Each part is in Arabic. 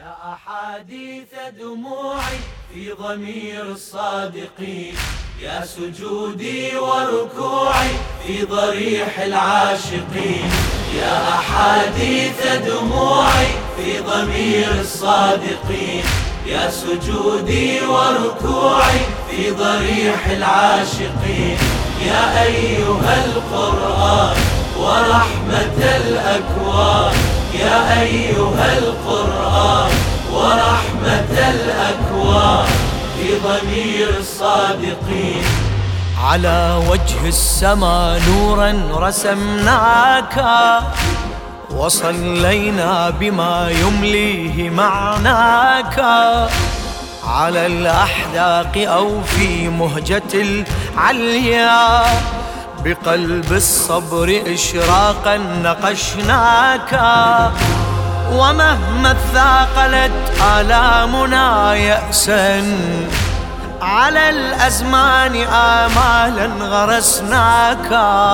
يا أحاديث دموعي في ضمير الصادقين، يا سجودي وركوعي في ضريح العاشقين. يا أحاديث دموعي في ضمير الصادقين، يا سجودي وركوعي في ضريح العاشقين. يا أيها القرآن ورحمة الأكوان، يا أيها القرآن ورحمة الأكوان في ضمير الصادقين. على وجه السما نورا رسمناك، وصلينا بما يمليه معناك. على الأحداق أو في مهجة العليا، بقلب الصبر إشراقا نقشناك. ومهما ثاقلت آلامنا يأسا، على الأزمان آمالا غرسناك.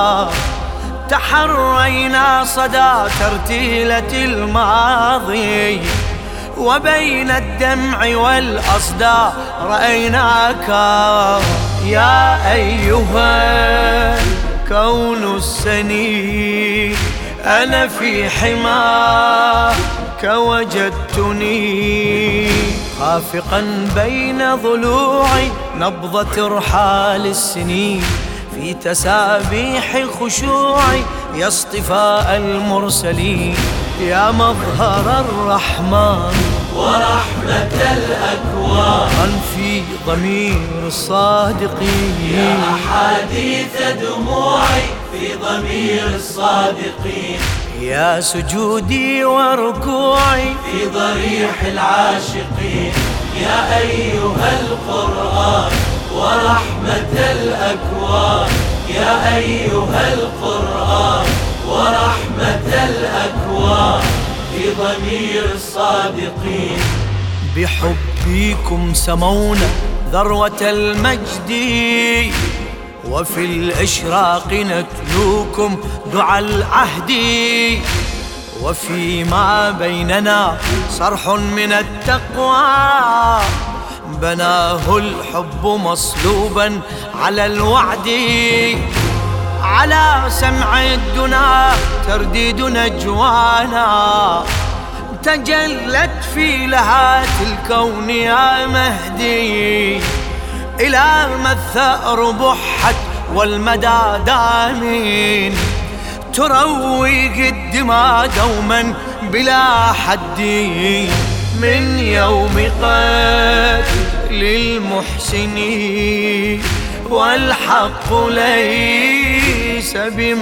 تحرينا صدى ترتيلة الماضي، وبين الدمع والأصداء رأيناك. يا أيها الكون السني، أنا في حماك وجدتني، خافقا بين ضلوعي نبضة رحال السنين. في تسابيح خشوعي يا اصطفاء المرسلين، يا مظهر الرحمن ورحمة الأكوان في ضمير الصادقين. يا أحاديث دموعي في ضمير الصادقين، يا سجودي وركوعي في ضريح العاشقين. يا أيها القرآن ورحمة الأكوان، يا أيها القرآن ورحمة الأكوان في ضمير الصادقين. بحبكم سمونا ذروة المجد، وفي الإشراق نتلوكم دعا العهد. وفيما بيننا صرح من التقوى، بناه الحب مصلوبا على الوعد. على سمع الدنا ترديد نجوانا، تجلت في لهات الكون يا مهدي. إلى ما الثأر بحت والمدى دامين، ترويق الدماء دوما بلا حد. من يوم قتل المحسنين والحق ليس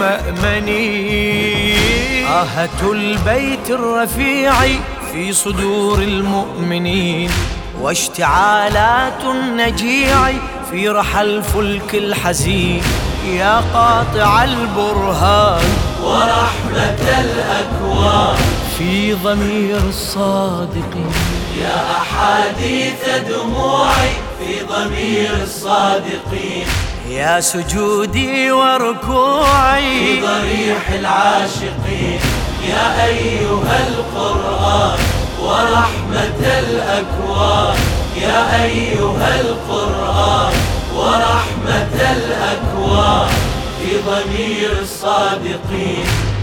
بمأمني. آهة البيت الرفيع في صدور المؤمنين، واشتعالات النجيع في رحى الفلك الحزين. يا قاطع البرهان ورحمة الأكوان في ضمير الصادقين. يا أحاديث دموعي في ضمير الصادقين، يا سجودي وركوعي في ضريح العاشقين. يا أيها القرآن ورحمة الأكوان، يا أيها القرآن ورحمة الأكوان في ضمير الصادقين.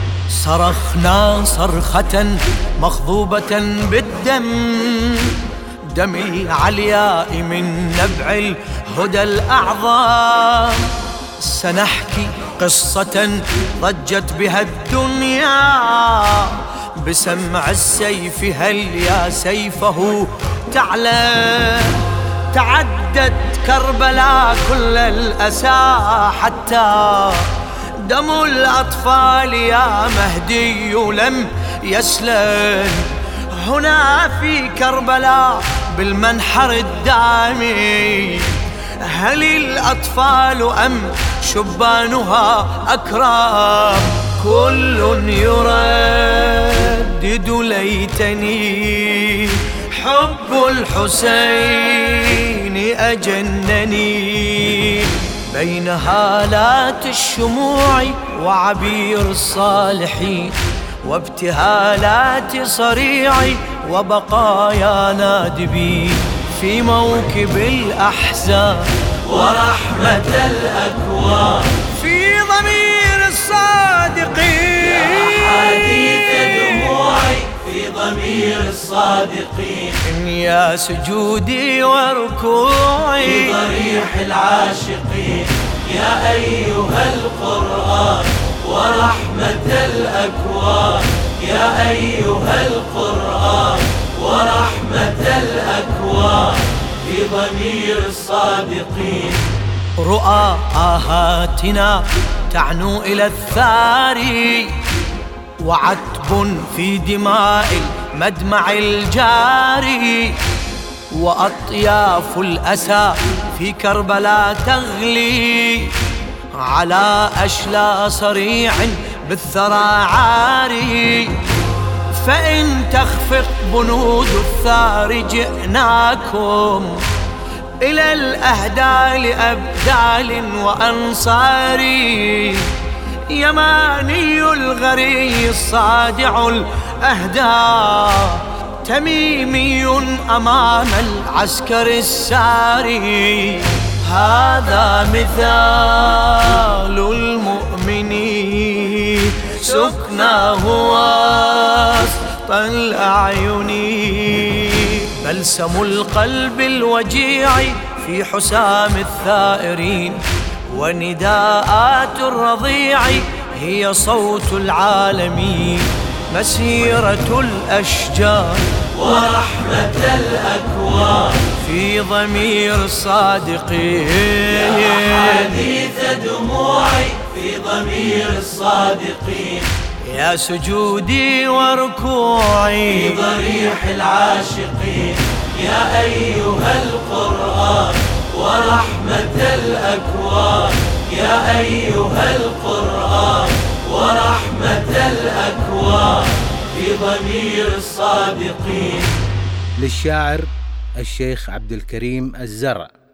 صرخنا صرخة مخضوبة بالدم، دم العلياء من نبع الهدى الأعظم. سنحكي قصة ضجت بها الدنيا، بسمع السيف هل يا سيفه تعلم. تعدت كربلاء كل الأسى، حتى دم الأطفال يا مهدي لم يسلم. هنا في كربلاء بالمنحر الدامي، هل الأطفال أم شبانها أكرام؟ كل يردد ليتني حب الحسين أجنني. بين هالات الشموع وعبير الصالحين، وابتهالات صريعي وبقايا نادبي في موكب الأحزان ورحمة الأكوان في ضمير الصادقين. أحاديث دموعي في ضمير الصادقين يا سجودي وركوعي في ضريح العاشقين. يا أيها القرآن ورحمة الأكوان، يا أيها القرآن ورحمة الأكوان في ضمير الصادقين. رؤى آهاتنا تعنو إلى الثاري، وعتب في دماء المدمع الجاري، وأطياف الأسى في كربلاء تغلي على أشلاء صريع بالثرى عاري. فإن تخفق بنود الثار جئناكم إلى الأهدى لأبدال وأنصاري. يماني الغري الصادع الأهدى، تميمي أمام العسكر الساري. هذا مثال المؤمنين سكناه وسط الأعين، بلسم القلب الوجيع في حسام الثائرين، ونداءات الرضيع هي صوت العالمين. مسيرة الأشجار ورحمة الأكوان في ضمير الصادقين. أحاديث دموعي في ضمير الصادقين. يا سجودي وركوعي في ضريح العاشقين. يا أيها القرآن ورحمة الأكوان، يا أيها القرآن ورحمة الأكوان في ضمير الصادقين. للشاعر الشيخ عبد الكريم الزرع.